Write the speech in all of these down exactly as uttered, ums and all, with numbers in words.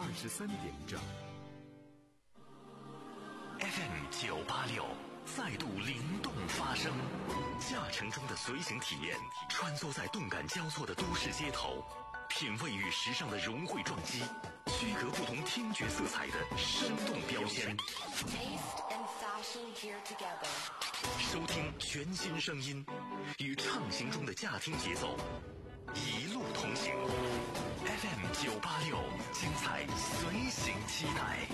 二十三点整。 F M 九八六再度灵动发声，驾乘中的随行体验，穿梭在动感交错的都市街头，品味与时尚的融汇撞击，区隔不同听觉色彩的生动标签。 Taste and fashion here together。 收听全新声音，与畅行中的驾听节奏，一路同行。F M 九八六，精彩随行期待。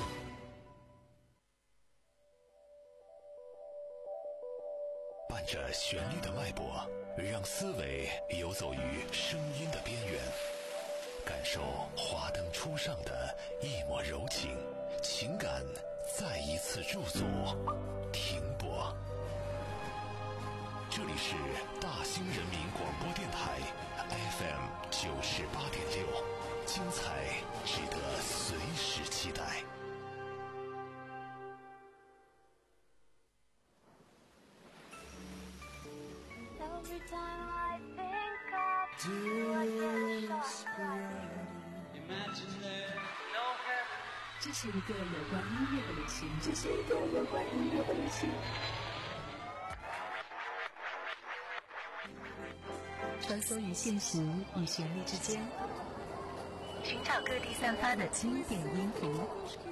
伴着旋律的脉搏，让思维游走于声音的边缘，感受华灯初上的一抹柔情，情感再一次驻足停泊。这里是大兴人民广播电台 F M 九十八点六，精彩值得随时期待。 Every time I think of you, I get a shock like Imagine there no heaven。 这是一个有关音乐的旅行，这是一个有关音乐的旅行。穿梭于现实与旋律之间，寻找各地散发的经典音符，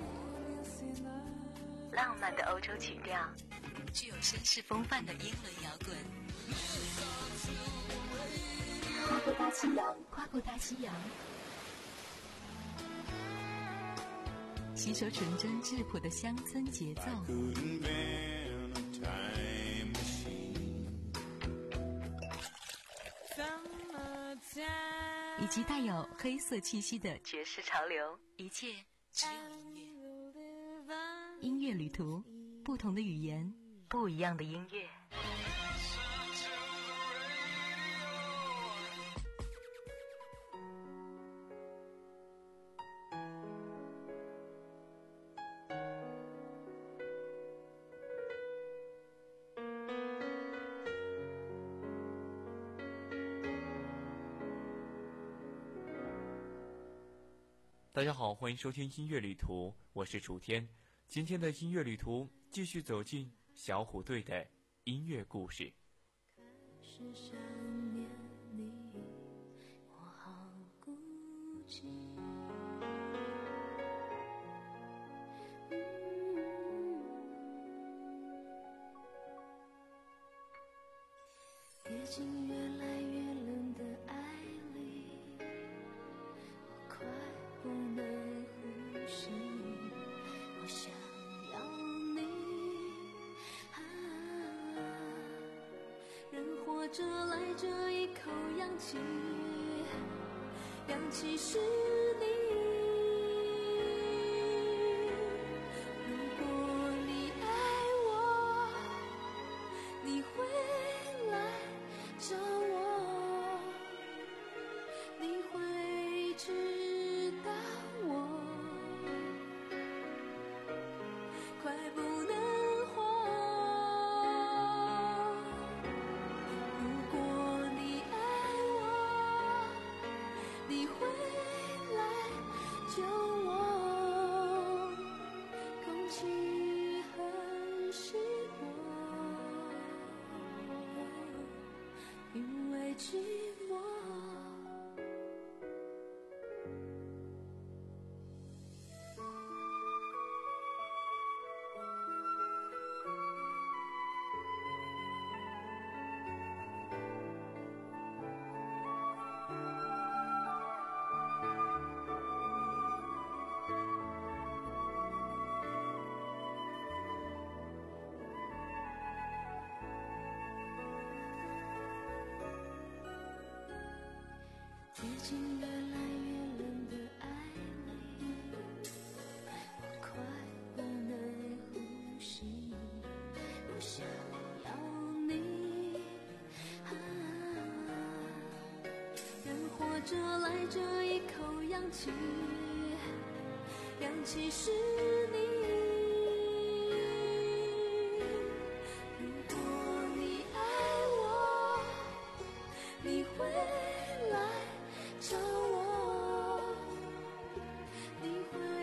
浪漫的欧洲曲调，具有绅士风范的英伦摇滚。跨过大西洋，跨过大西洋，吸收纯真质朴的乡村节奏，以及带有黑色气息的爵士潮流，一切只有音乐。音乐旅途，不同的语言，不一样的音乐。 大家好，欢迎收听音乐旅途，我是楚天。今天的音乐旅途继续走进小虎队的音乐故事。 开始想念你，我好孤寂。跌进越来越冷的爱里，我快不能呼吸，我想要你啊，人活着来这一口氧气，氧气是你。如果你爱我，你会来找我，你会知道我快不能活。如果你爱我，你会来救我。空气很稀薄，因为寂寞。跌进越来越冷的爱里，我快不能呼吸，我想要你啊，人活着来这一口氧气，氧气是你。如果你爱我，你会来找我，你会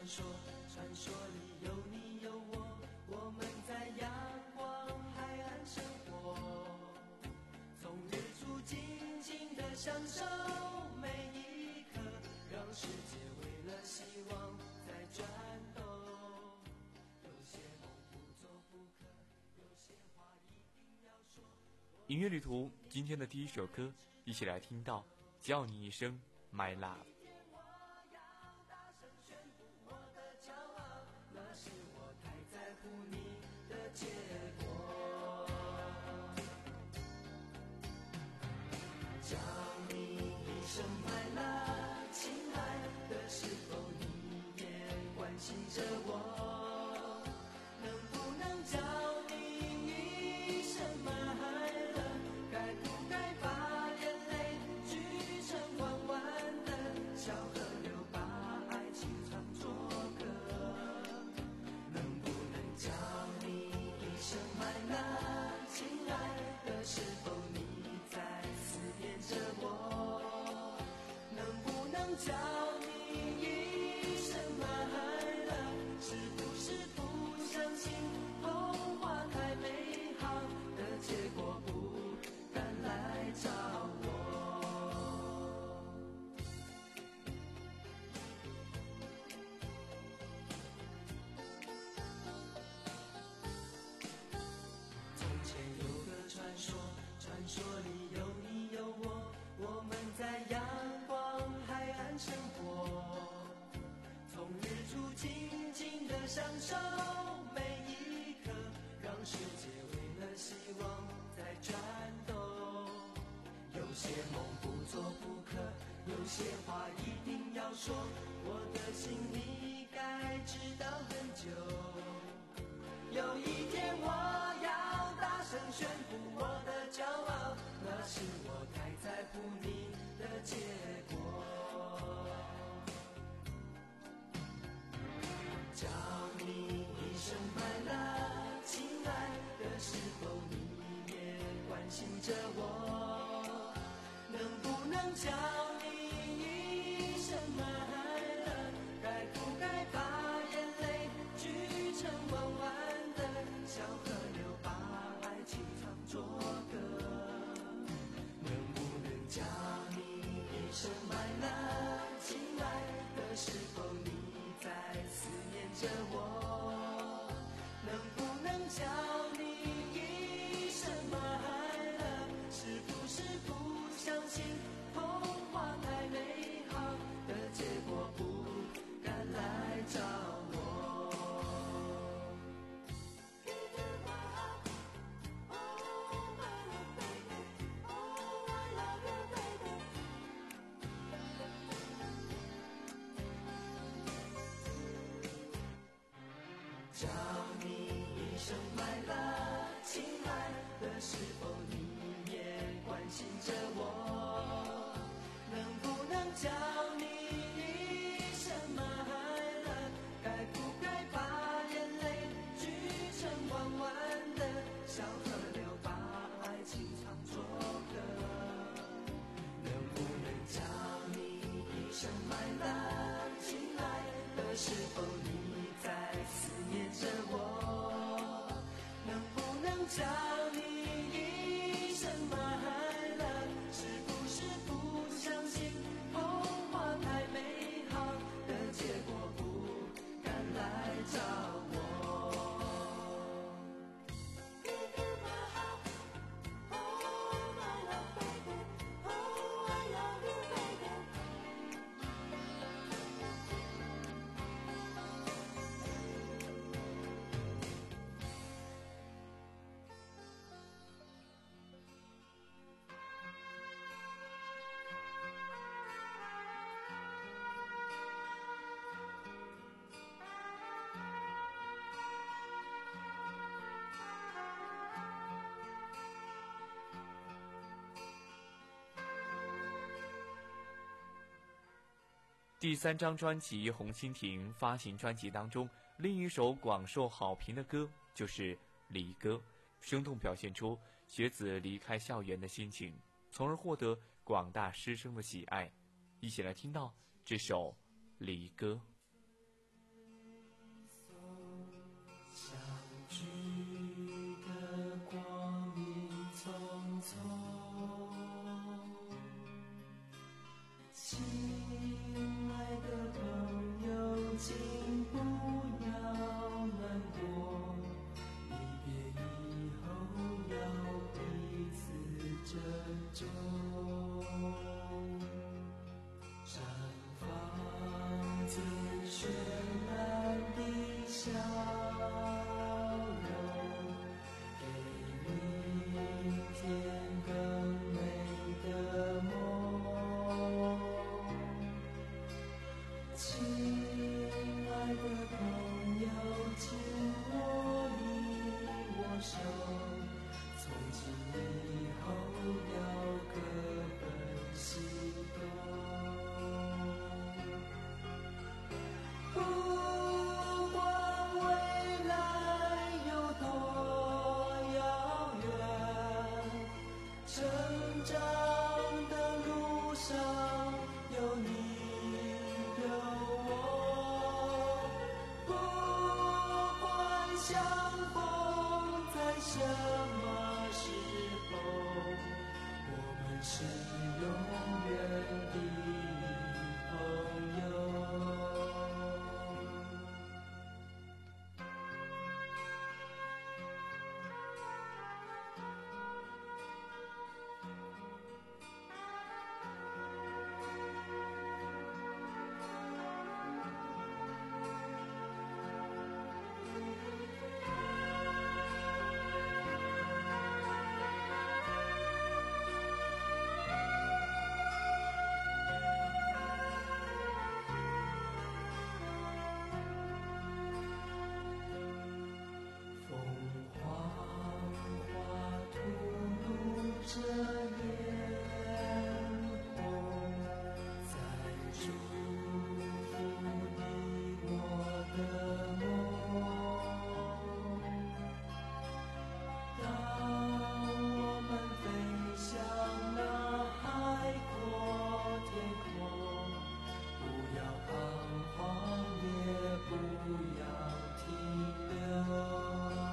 传说，传说里有你有我，我们在阳光海岸生活，从日出静静地享受每一刻，让世界为了希望在转动。有些梦不做不可，有些话一定要说。 音乐旅途今天的第一首歌，一起来听到叫你一声 My Love。 叫你一声 My love， 亲爱的，是否你也关心着我？能不能叫你一声 My love， 该不该把眼泪聚成弯弯的小河流，把爱情唱作歌？能不能叫你一声 My love， 亲爱的，是否你在思念着我？能不能叫你一声 My love， 是不是不相信童话太美好的结果不敢来找我？从前有个传说，传说里有你有我，我们在阳光海岸生活，从日出静静地享受每一刻，让世界为了希望在转动。有些梦不做不可，有些话一定要说，我的心你该知道很久。有一天我要大声宣布我的骄傲，那是我太在乎你的结果。叫你一声 My love， 亲爱的，是否你也关心着我？能不能叫你一声 My love， 该不该把眼泪聚成弯弯的小河流，把爱情唱作歌？能不能叫你一声 My love， 亲爱的，是否你在思念着我？能不能叫你一声 My love， 是不是不相信童话太美好的结果不敢来找我？叫你一声 My love， 亲爱的，是否你也关心着我？能不能叫你一声 My love， 该不该把眼泪聚成弯弯的小河流，把爱情唱作歌？能不能叫你一声 My love， 亲爱的，是否你在思念着我？能不能叫你一声 My love， 是不是不相信童话太美好的结果不敢来找我？ 第三张专辑《红蜻蜓》发行专辑当中，另一首广受好评的歌就是《离歌》，生动表现出学子离开校园的心情，从而获得广大师生的喜爱。一起来听到这首《离歌》。 亲爱的朋友，请不要难过，离别以后要彼此珍重。绽放最绚烂的笑容，给明天更美的梦。亲爱的朋友，请握一握手，从今以后要各奔西东。不管未来有多遥远，成长的路上有你有我。不管相逢在什么时候，我们是永远的朋友。凤凰花吐露着艳红，在祝福你我的梦。当我们飞向那海阔天空，不要彷徨，也不要停留。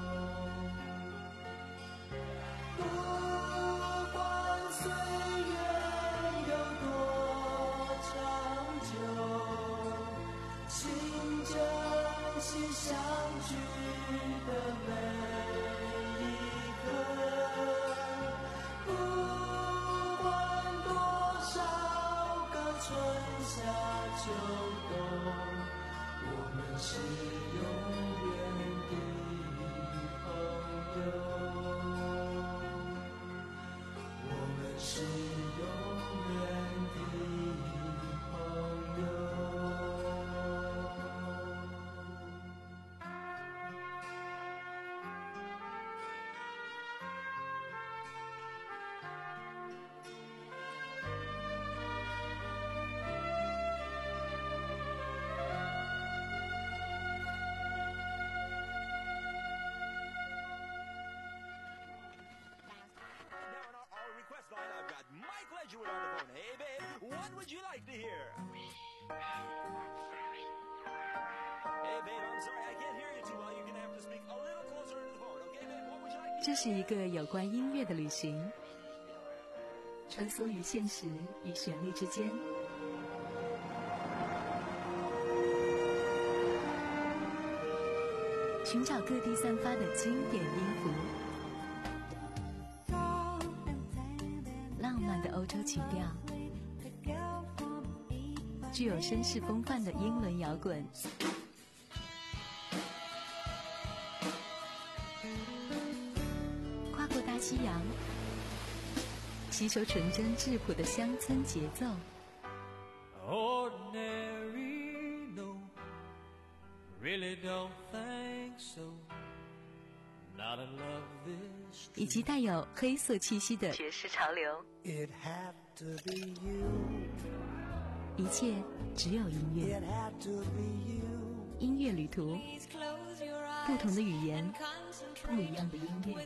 不管岁月有多长久，请珍惜相聚的每一刻。不管多少个春夏秋冬，我们是永远的朋友。我们是永远的朋友。 Now on our, our request line, I've got Mike Ledgerwood on the phone. Hey, babe, what would you like to hear? Hey, babe, I'm sorry, I can't hear you too well. You're gonna have to speak a little closer into the phone, okay, babe? What would you like to 这是一个有关音乐的旅行，穿梭于现实与旋律之间。寻找各地散发的经典音符，浪漫的欧洲情调，具有绅士风范的英伦摇滚，跨过大西洋，吸收纯真质朴的乡村节奏。 Ordinary, no, really don't think so. Not in love this 以及带有黑色气息的爵士潮流， It had to be you. 一切只有音乐。 It had to be you. 音乐旅途，不同的语言，不一样的音乐。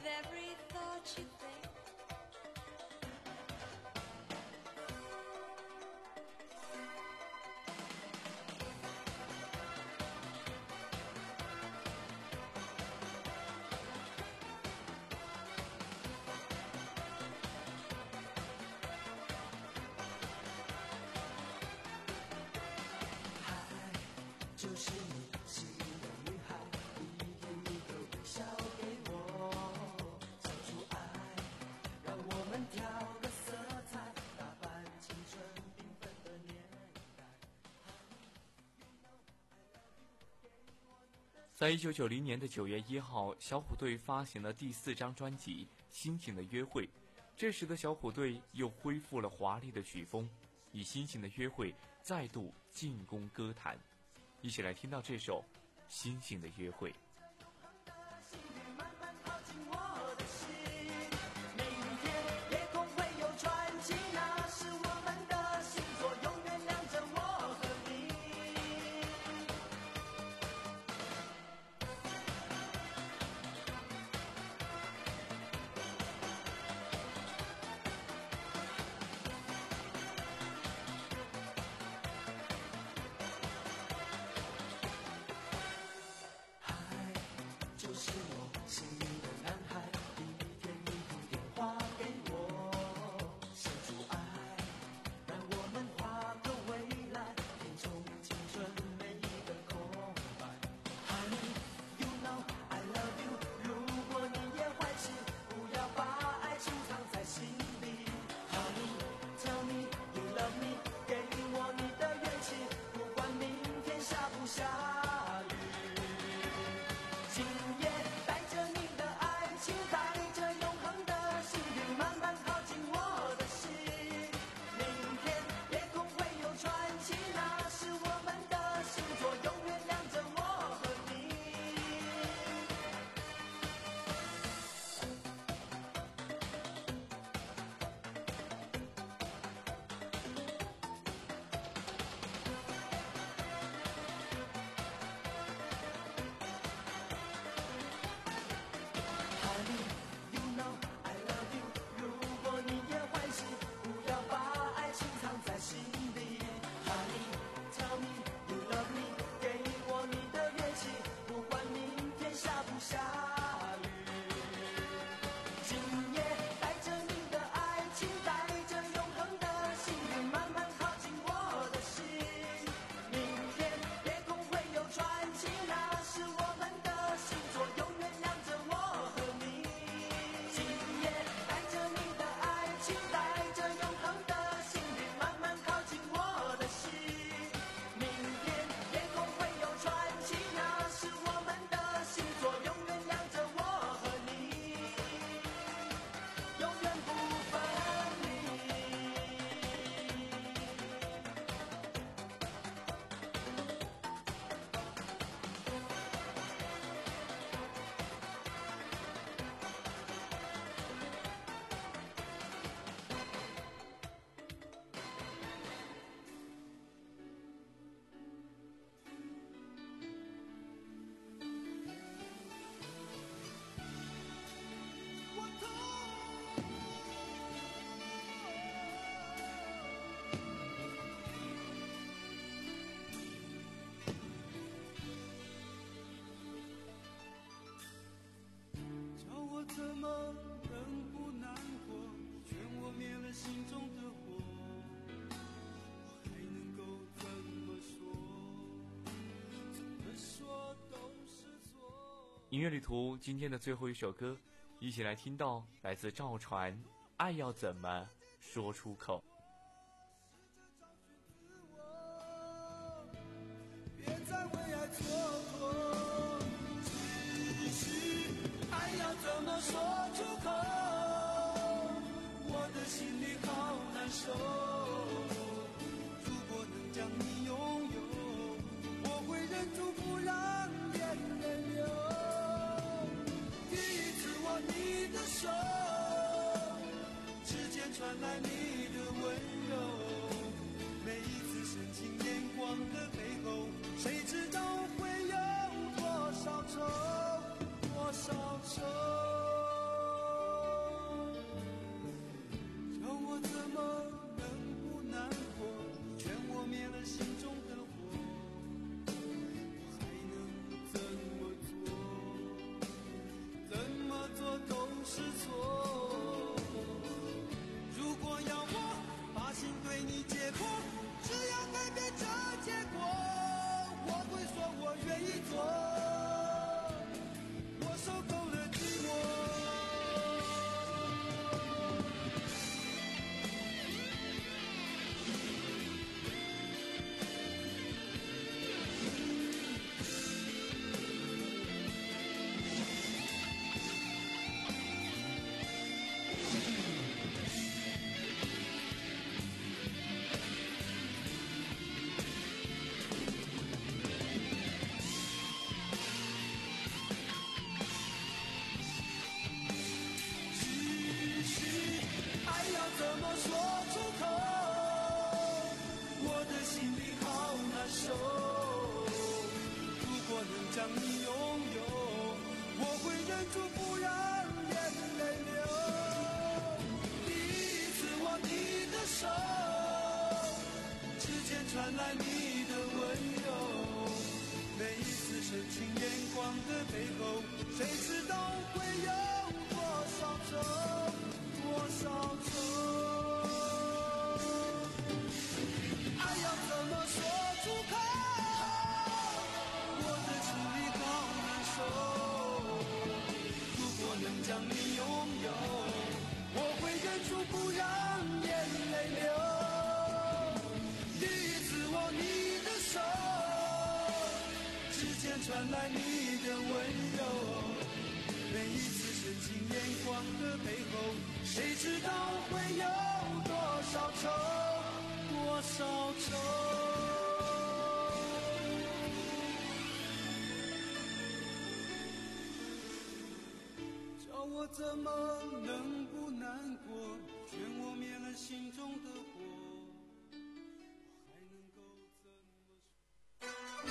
在一九九零年的九月一号，小虎队发行了第四张专辑《星星的约会》。这时的小虎队又恢复了华丽的曲风，以《星星的约会》再度进攻歌坛。一起来听到这首《星星的约会》。音乐旅途今天的最后一首歌，一起来听到来自赵传《爱要怎么说出口》。 别再为爱蹉跎，只是爱要怎么说出口，我的心里好难受。如果能将你拥有，我会忍住不让眼泪流。第一次握你的手，指尖传来你的温柔。每一次深情眼光的背后，谁知道会有多少愁，多少愁。叫我怎么能不难过？你劝我灭了心中的火，我还能怎么做？怎么做都是错。如果要我把心对你解剖，只要改变这结果，我会说我愿意做。我受够了寂寞， 说出口，我的心里好难受。如果能将你拥有，我会忍住不让眼泪流。第一次握你的手，指尖传来你的温柔，每一次深情眼光的背后，谁知道会有多少愁，多少愁。爱要怎么说出口，我的心里好难受。如果能将你拥有，我会忍住不让眼泪流。第一次握你的手，指尖传来你的温柔，每一次深情眼光的背后，谁知道会有多少愁，多少愁。叫我怎么能不难过，劝我灭了心中的火，我还能够怎么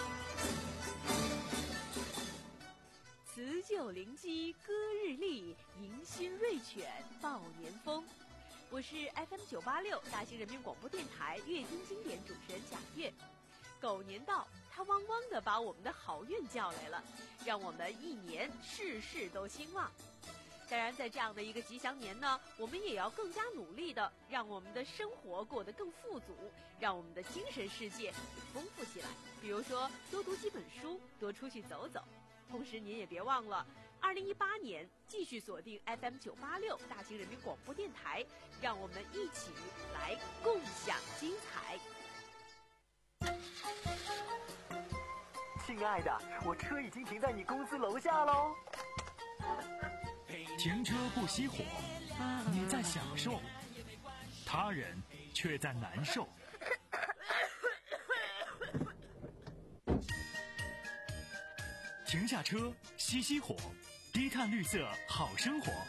说。 辞旧临机歌日丽，迎新瑞犬报年风。我是 F M 九八六大兴人民广播电台乐听经典主持人贾月。狗年到，它汪汪地把我们的好运叫来了，让我们一年事事都兴旺。当然，在这样的一个吉祥年呢，我们也要更加努力的让我们的生活过得更富足，让我们的精神世界也丰富起来。比如说，多读几本书，多出去走走。同时，您也别忘了，二零一八年继续锁定 F M 九八六大兴人民广播电台，让我们一起来共享精彩。 亲爱的，我车已经停在你公司楼下喽。 停车不熄火，你在享受，他人却在难受。停下车，熄熄火，低碳绿色好生活。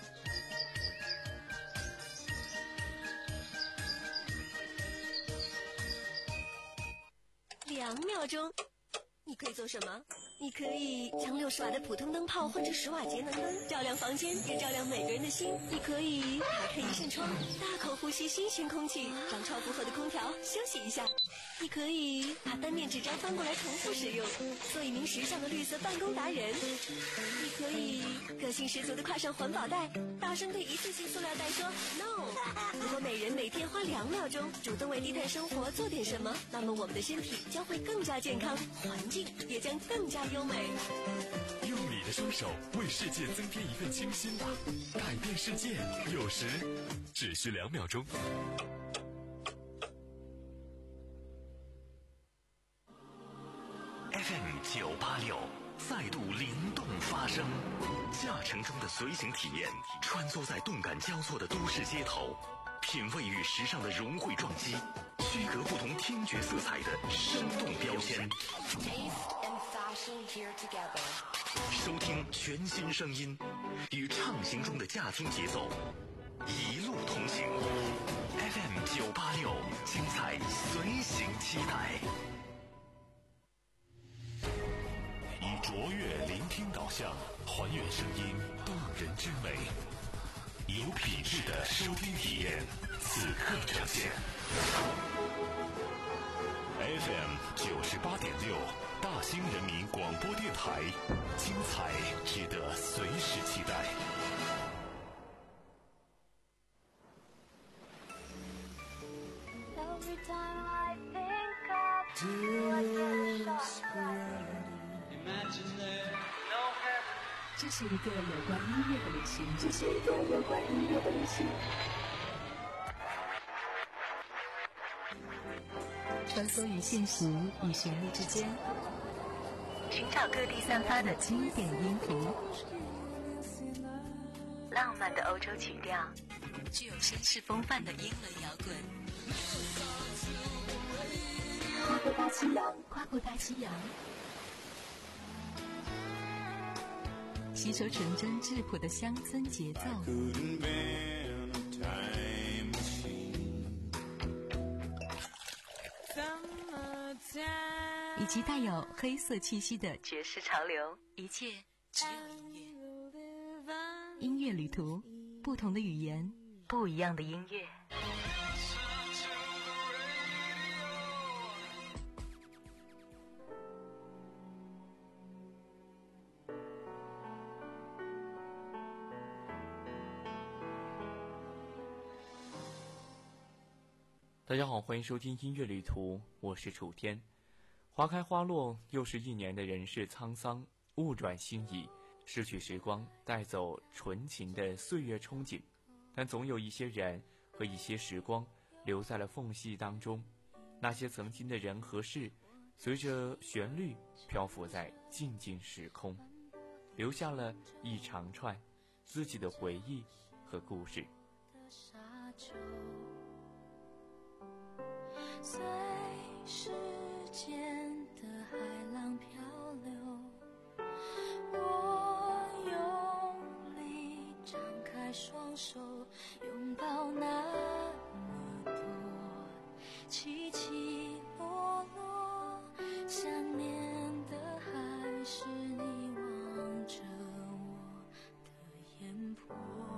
两秒钟，你可以做什么？你可以将六十瓦的普通灯泡换成十瓦节能灯，照亮房间，也照亮每个人的心。你可以打开一扇窗，大口呼吸新鲜空气，让超负荷的空调休息一下。你可以把单面纸张翻过来重复使用，做一名时尚的绿色办公达人。你可以个性十足地挎上环保袋，大声对一次性塑料袋说 no。 如果每人每天花两秒钟主动为低碳生活做点什么，那么我们的身体将会更加健康，环境也将更加优美。 用你的双手为世界增添一份清新吧，改变世界有时只需两秒钟。F M 九八六再度灵动发声，驾乘中的随行体验，穿梭在动感交错的都市街头，品味与时尚的融汇撞击，区隔不同听觉色彩的生动标签。收听全新声音，与畅行中的驾听节奏，一路同行。F M 九八六，精彩随行期待。以卓越聆听导向，还原声音动人之美，有品质的收听体验，此刻呈现。F M 九十八点六，大兴人民广播电台，精彩值得随时期待。 这是一个有关音乐的旅行，这是一个有关音乐的旅行。穿梭于现实与旋律之间，寻找各地散发的经典音符，浪漫的欧洲曲调，具有绅士风范的英伦摇滚。跨过大西洋，跨过大西洋，吸收纯真质朴的乡村节奏。 及带有黑色气息的爵士潮流，一切只有音乐。音乐旅途，不同的语言，不一样的音乐。 大家好，欢迎收听音乐旅途，我是楚天。花开花落，又是一年的人世沧桑，物转星移，逝去时光，带走纯情的岁月憧憬，但总有一些人和一些时光留在了缝隙当中，那些曾经的人和事，随着旋律漂浮在静静时空，留下了一长串自己的回忆和故事。 随时间的海浪漂流，我用力张开双手，拥抱那么多起起落落，想念的还是你望着我的眼波。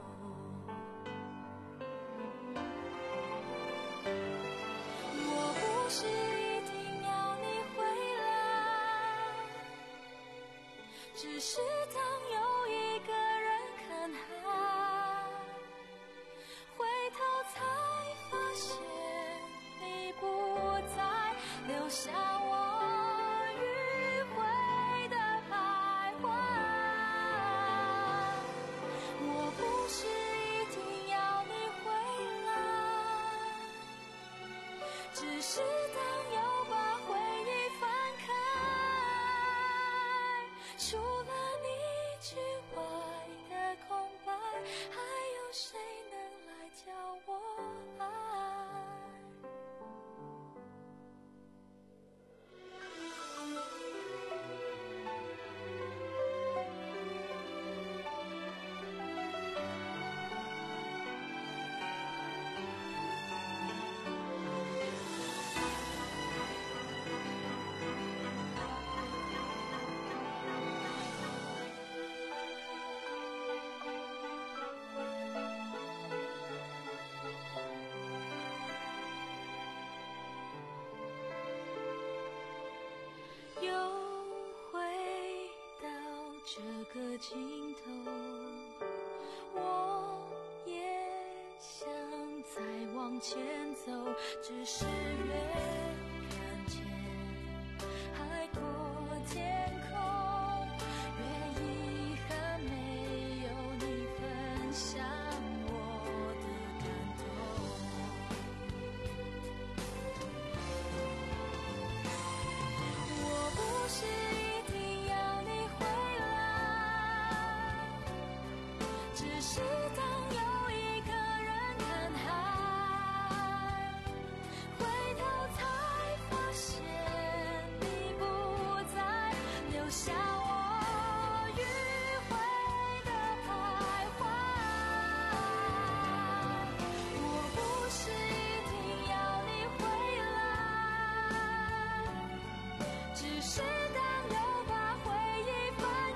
不是一定要你回来，只是当有一个人看海，回头才发现你不在，留下我迂回的徘徊。我不是一定要你回来，只是当又把回忆翻开，除了你之外的空白，还有谁能来教我爱？这个尽头，我也想再往前走，只是越看见海阔天空，越遗憾没有你分享我的感动。我不是是当有一个人看海，回头才发现你不在，留下我迂回的徘徊。我不是一定要你回来，只是当又把回忆翻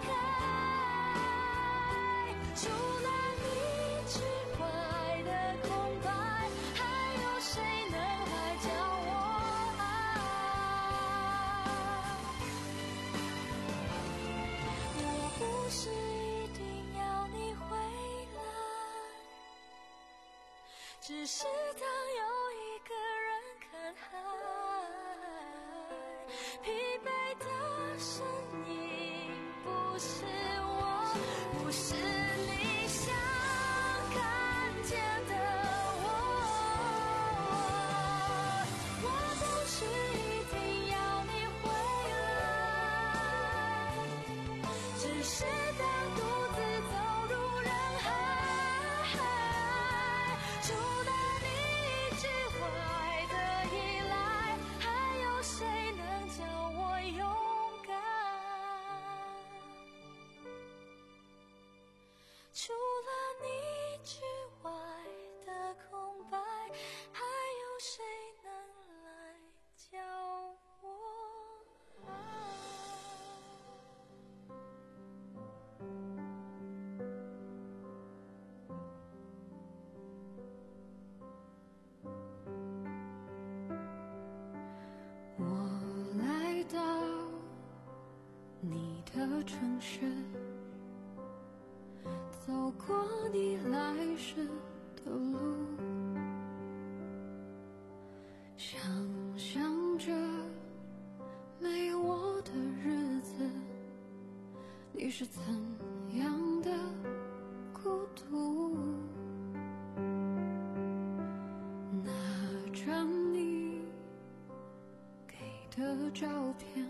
开，除了之外的空白，还有谁能来教我爱？我不是一定要你回来，只是当有一个人看海，疲惫的身影不是我，不是你想看见的我。我不是一定要你回来，只是当独自走入人海，除了你之外的依赖，还有谁能叫我勇敢？ 是怎样的孤独。拿着你给的照片，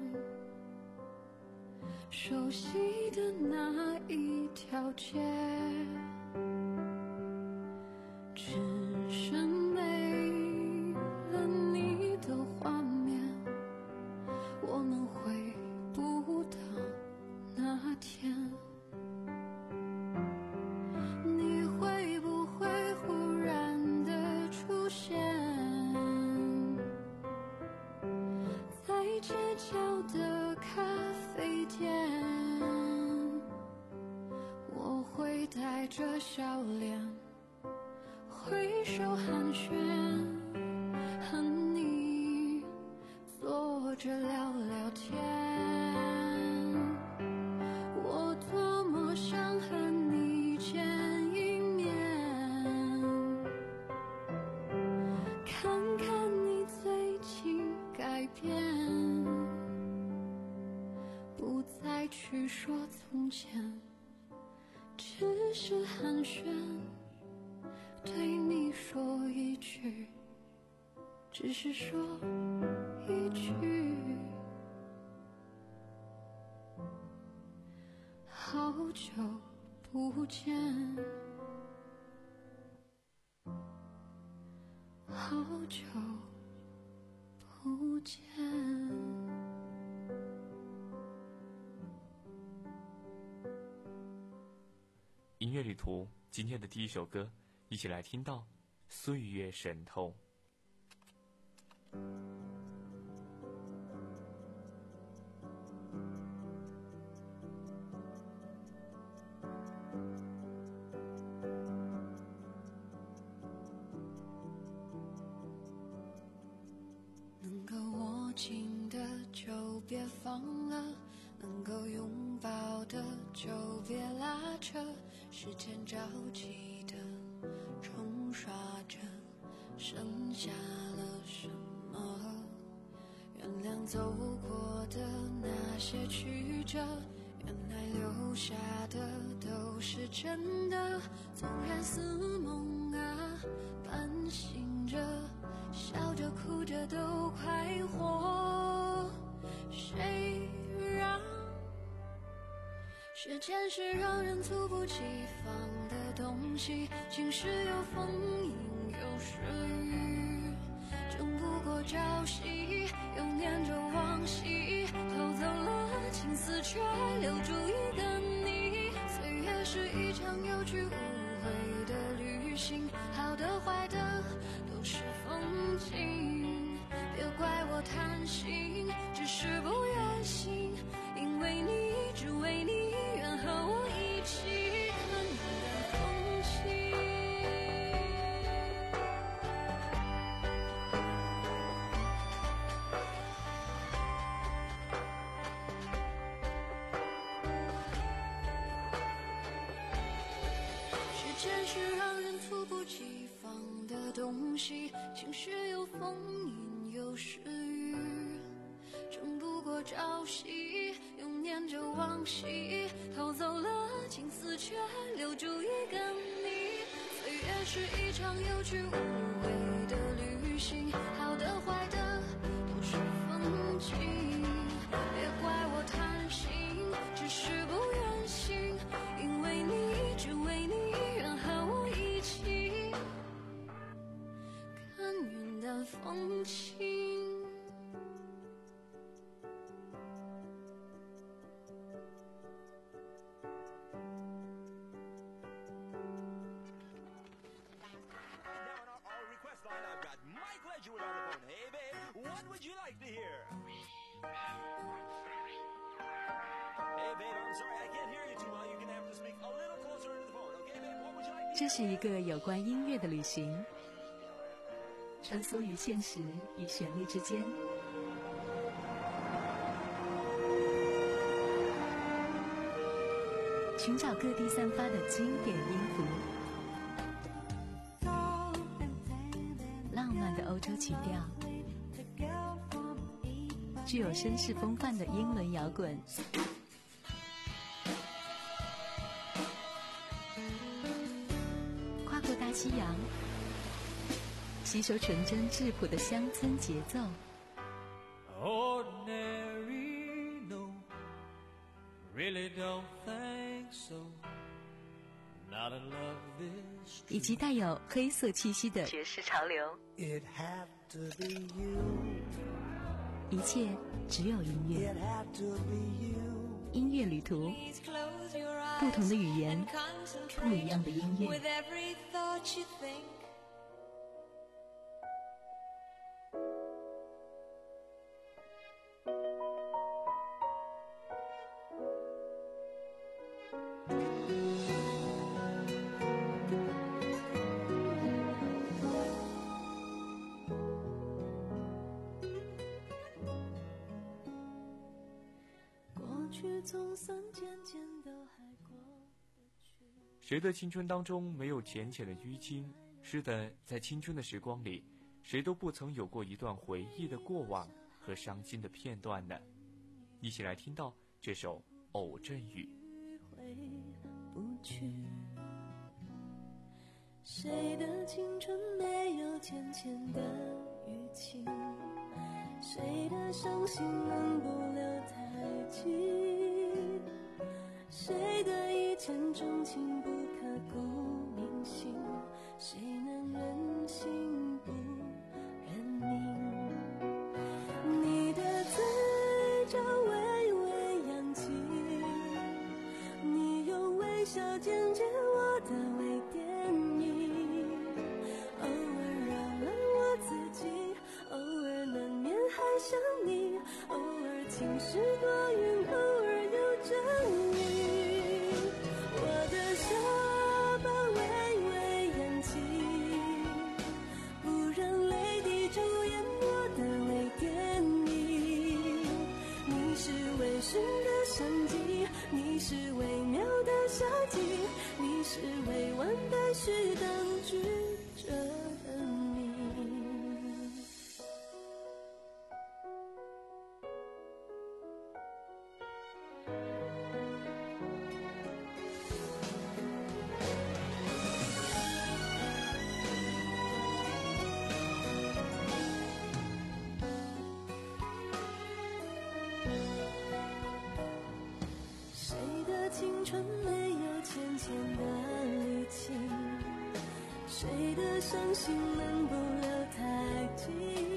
熟悉的那一条街，只剩没了你的画面，我们回不到那天。你会不会忽然的出现在街角的咖啡店？我会带着笑脸挥手寒暄，和你坐着聊聊天。我多么想和你见一面，看看你最近改变，不再去说从前，只是寒暄，对你说一句，只是说一句，好久不见，好久不见。 音乐旅途今天的第一首歌，一起来听到《岁月神偷》。 能够握紧的就别放了，能够拥抱的就别拉扯，时间着急的冲刷着，剩下了什么？原谅走过的那些曲折，原来留下的都是真的。纵然似梦啊，半醒着，笑着哭着都快活。谁让时间是让人猝不及防的东西，晴时有风，阴有时雨，争不过朝夕，又念着往昔，偷走了青丝，却留住一个你。岁月是一场有去无回的旅行，好的坏的都是风景，别怪我贪心，只是不愿醒，因为你，只为你，愿和我一起看你的风景。时间是让人猝不及防的东西，晴时有风，阴有时雨，争不过朝夕，又念着往昔，偷走了青丝，却留住一个你。岁月是一场有去无回的旅行，好的坏的都是风景，别怪我贪心，只是不愿醒，因为你，只为你，愿和我一起看云淡风轻。 这是一个有关音乐的旅行，穿梭于现实与旋律之间，寻找各地散发的经典音符，浪漫的欧洲曲调，具有绅士风范的英伦摇滚， 夕阳，吸收纯真质朴的乡村节奏。 Ordinary, no, really don't think so. Not a love this 以及带有黑色气息的爵士潮流。 It had to be you. 一切只有音乐。 It had to be you. 音乐旅途，不同的语言，不一样的音乐。 With every thought you think. “谁的青春当中没有浅浅的淤青？是的，在青春的时光里，谁都不曾有过一段回忆的过往和伤心的片段呢？”一起来听到这首《偶阵雨》。 谁的青春没有浅浅的淤青？谁的伤心能不留太久？谁的一见钟情不刻骨铭心？谁能忍心不认命？你的嘴角微微扬起，你用微笑剪接我的微电影，偶尔扰乱我自己，偶尔难免还想你，偶尔晴时多云，偶尔有阵雨。我的下巴微微扬起，不让泪滴主演我的微电影。你是微醺的相机，你是微妙的夏季，你是未完待续当局者的你。谁的青春没有浅浅的淤青？谁的伤心能不留太久？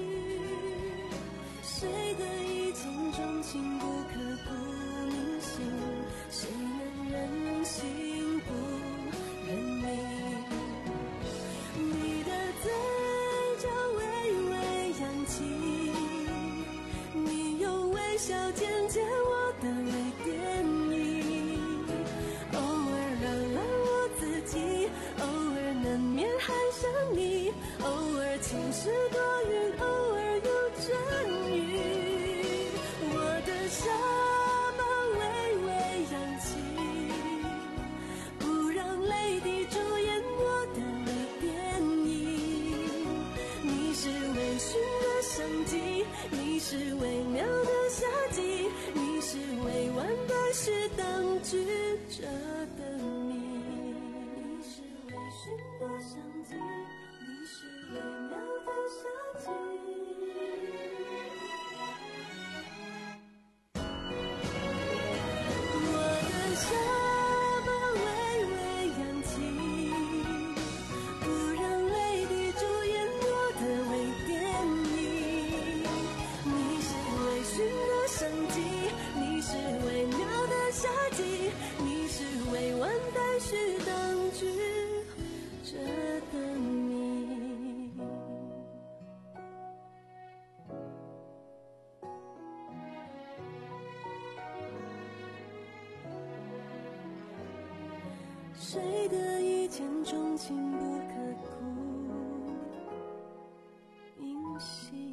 谁的一见钟情不刻骨铭心？谁能忍心不认命？你的嘴角微微扬起，你用微笑剪接我的微电影，偶尔扰乱我自己，偶尔难免还想你，偶尔晴时多云，偶尔有阵雨。我的下巴微微扬起，不让泪滴主演我的微电影。你是微醺的相机，你是微妙的夏季，你是未完待续当局者的你。你是微醺的相机，你是微妙的夏季。我的下巴微微扬起，不让泪滴主演我的微电影。你是微醺的相机，你是微妙的夏季，你是未完待续当局者的你。谁的一见钟情不刻骨铭心？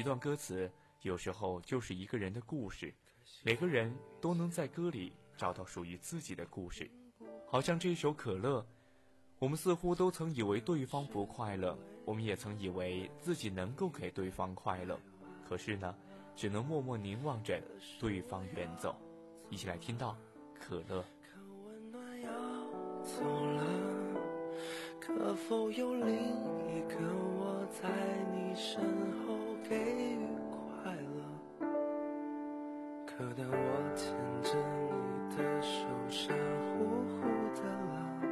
段歌词有时候就是一个人的故事，每个人都能在歌里找到属于自己的故事。好像这首可乐，我们似乎都曾以为对方不快乐，我们也曾以为自己能够给对方快乐，可是呢，只能默默凝望着对方远走。一起来听到可乐。 走了，可否有另一个我在你身后给予快乐？可当我牵着你的手傻乎乎的了，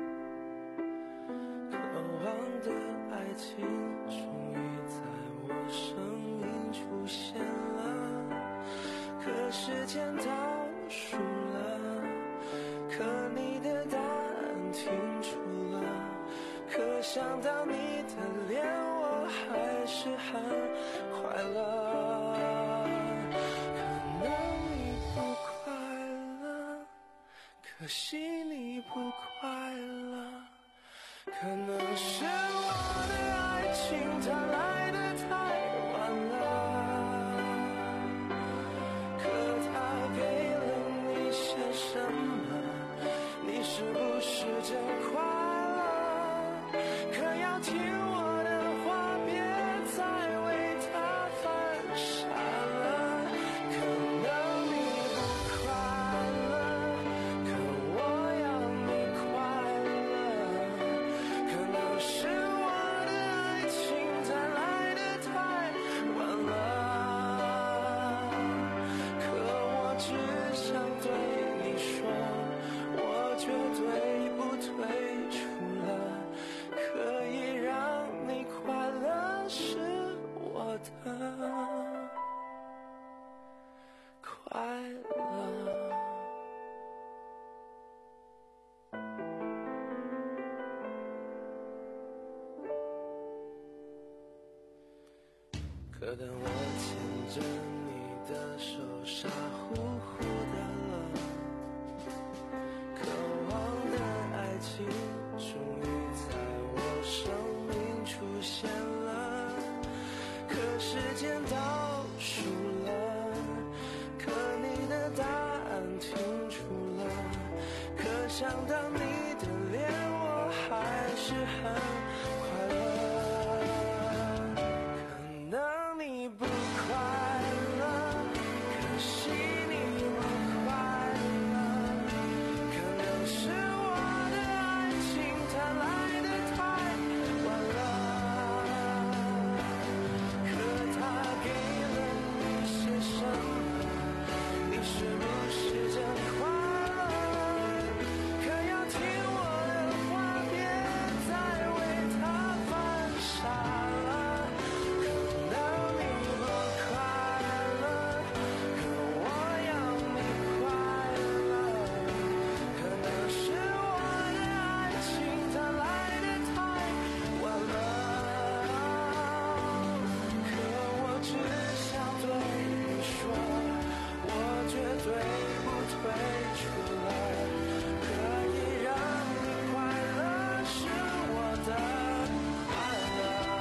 渴望的爱情终于在我生命出现了，可时间倒数了，可你的答案停住了，可想到你的脸我还是很快乐。可能你不快乐，可惜你不快乐，可能是我的爱情它来得太晚了，可它给了你些什么？你是不是真快乐？可要听我的话，别再为它犯傻了。可能你不快乐，可我要你快乐。可能是我的爱情它来得太晚了，可我只想对你说，我绝对不退出了，可以让你快乐是我的快乐。可当我牵着你的手傻乎乎的了，渴望的爱情终于在我生命出现了，可时间倒数了，可你的答案停住了，可想到你的脸我还是很快乐。可能你不快乐，可惜你不快乐，可能是我的爱情它来得太晚了，可它给了你些什么？你是不是真快乐？可要听我的话，别再为它犯傻了。可能你不快乐，可我要你快乐。可能是我的爱情它来得太晚了，可我只想对你说，我绝对不退出了，可以让你快乐是我的快乐。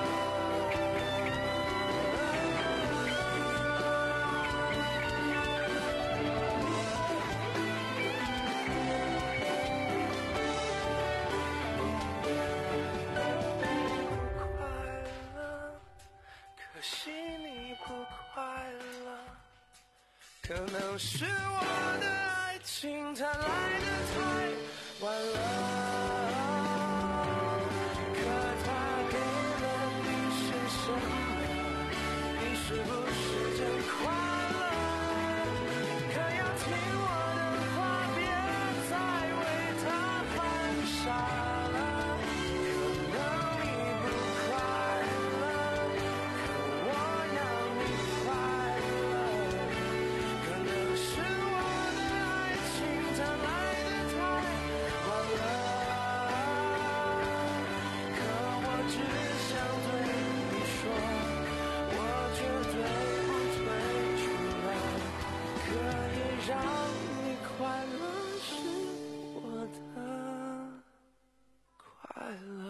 不快乐，可惜你不快乐，可能是我的爱情它来得太晚了，可它给了你些什么？你是不是真快乐？可要听我的话，别再为它犯傻了。可能你不快乐，可我要你快乐。可能是我的爱情它来得太晚了，可我只想对你说，我绝对不退出了，可以让你快乐是我的快乐。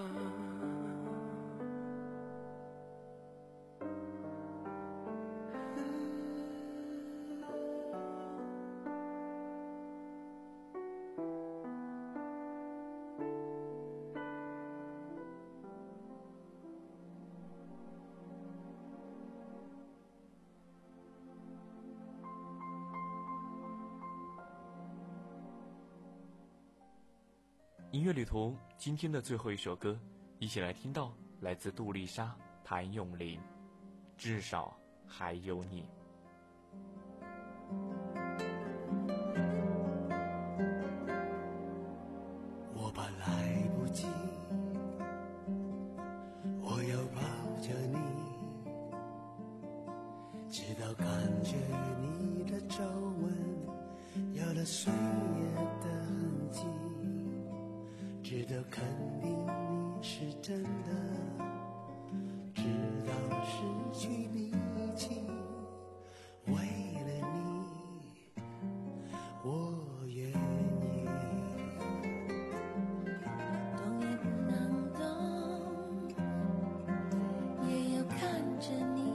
音乐旅途今天的最后一首歌，一起来听到来自杜丽莎、谭咏麟，至少还有你。 我怕来不及，我要抱着你，直到感觉你的皱纹有了岁月的痕迹，直到肯定你是真的，直到失去力气，为了你我愿意。 懂也不能懂，也要看着你，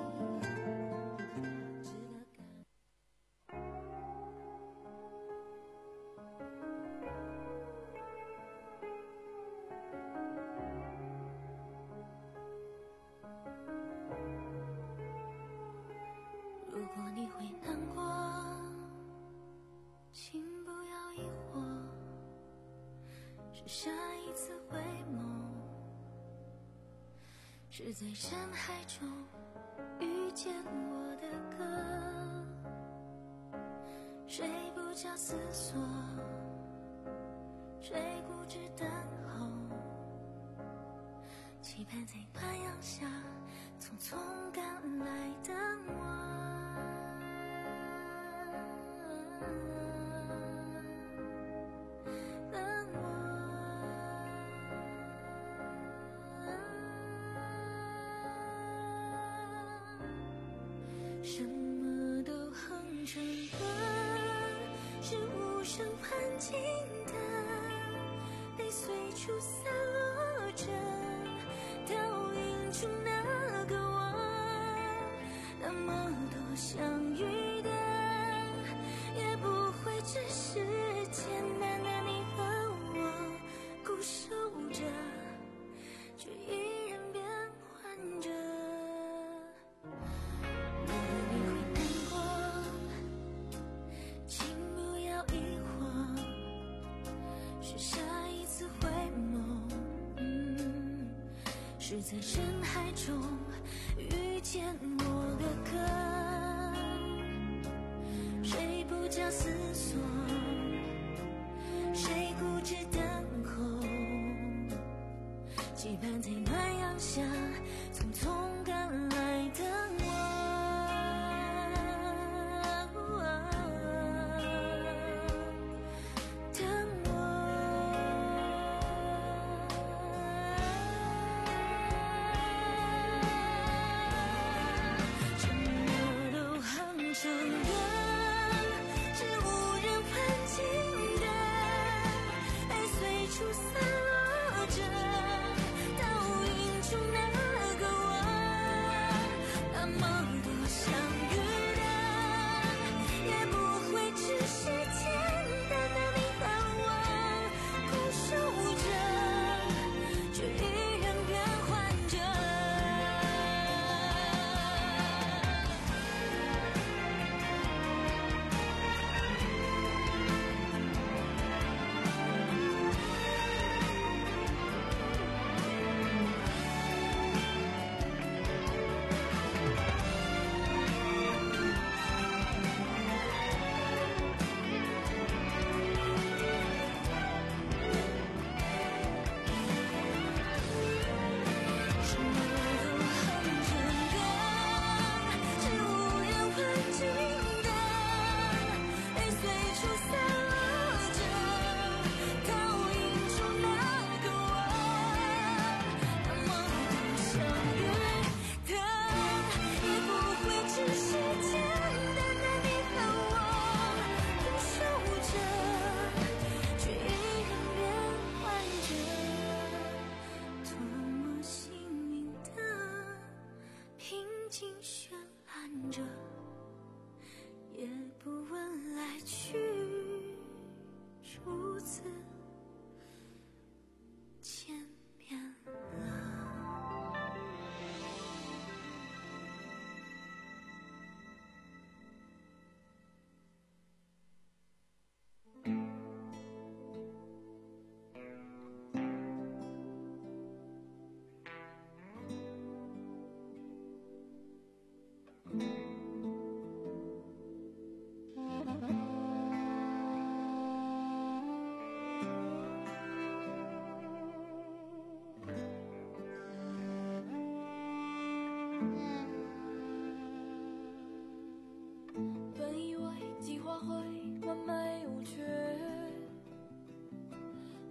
直到感如果你会难过，请不要疑惑，是下一次回眸，是在人海中遇见我的歌。谁不假思索，谁固执等候，期盼在暖阳下匆匆赶来的我。什么都哼成歌，是无声环境的，被随处散落着，倒映出那个我。那么多相遇的，也不会只是简单的你和我，固守着，却依然变换着。是在人海中遇见我的歌，谁不假思索，谁固执等候，期盼在暖阳下匆匆赶来的我。出散落着，倒映出那个我。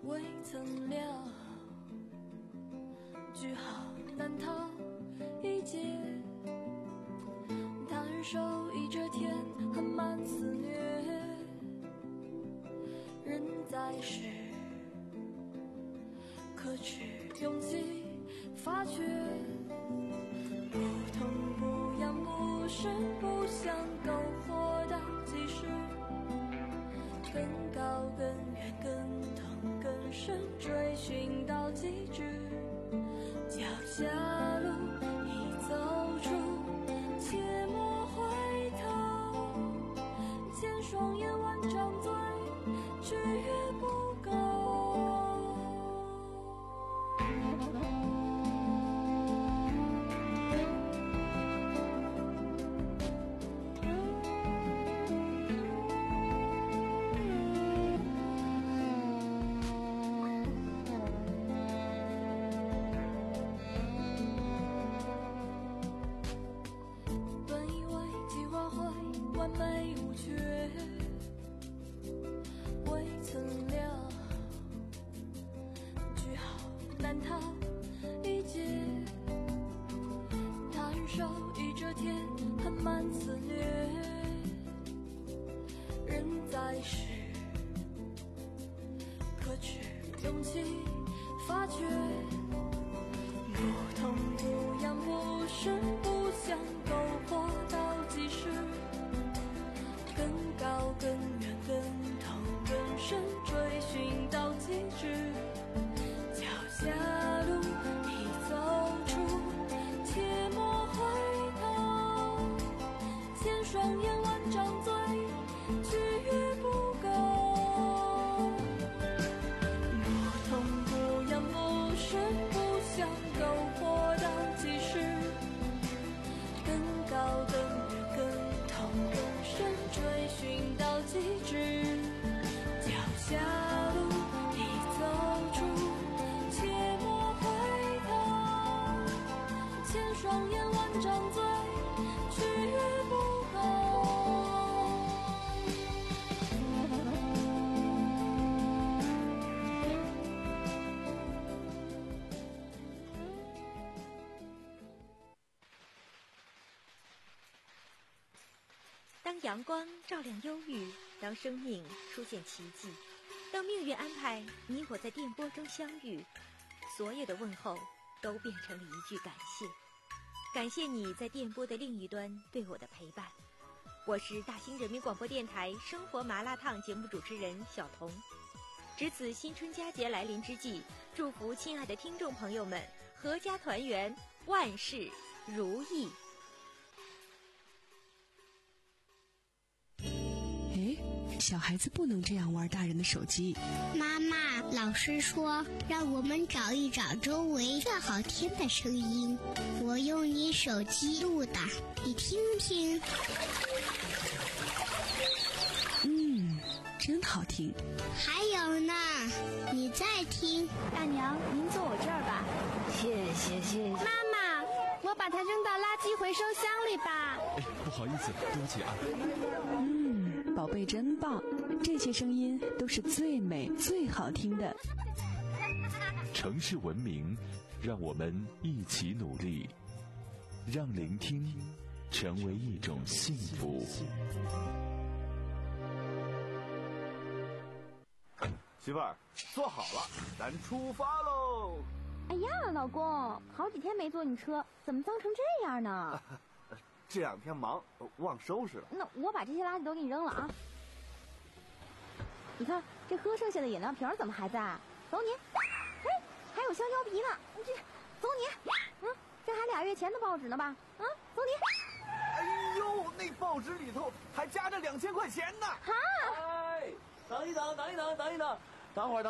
未曾了，句号难逃一劫。他人手一遮天，含满肆虐。人在世，可取勇气发觉。不痛不痒不声不响，篝火到几时？更高更远更痛更深，追寻到极致。脚下路已走出，切莫回头。见双眼万张嘴，拒绝不够。美无缺，未曾了，句号难逃一劫。他人手一遮天，含满肆虐。人在世，可取勇气发觉。不痛不痒不声不响，篝火到几时？更高更远更痛更深，追寻到极致。脚下路已走出，切莫回头。见双眼万张嘴，拒绝不够。不痛不痒不声不响，篝火到几时？更高更远更痛更深，追寻到极致。脚下路已走出，切莫回头。见双眼万张嘴，拒绝不够。 当阳光照亮忧郁，当生命出现奇迹，当命运安排你我在电波中相遇，所有的问候都变成了一句感谢。感谢你在电波的另一端对我的陪伴。我是大兴人民广播电台生活麻辣烫节目主持人小彤。值此新春佳节来临之际，祝福亲爱的听众朋友们阖家团圆，万事如意。 小孩子不能这样玩大人的手机。 妈妈，老师说让我们找一找周围最好听的声音，我用你手机录的，你听听。 嗯，真好听。 还有呢，你再听。 大娘，您坐我这儿吧。 谢谢谢谢。 妈妈，我把它扔到垃圾回收箱里吧。 哎，不好意思，对不起啊。 嗯，宝贝真棒，这些声音都是最美最好听的。 城市文明，让我们一起努力，让聆听成为一种幸福。 媳妇儿，坐好了，咱出发喽！ 哎呀，老公，好几天没坐你车，怎么脏成这样呢？ 这两天忙，忘收拾了。 那我把这些垃圾都给你扔了啊！你看这喝剩下的饮料瓶怎么还在？走你！哎，还有香蕉皮呢，这走你！嗯，这还俩月前的报纸呢吧？啊，走你！ 哎呦，那报纸里头还夹着两千块钱呢！ 哈！ 哎，等一等，等一等，等一等，等会儿等。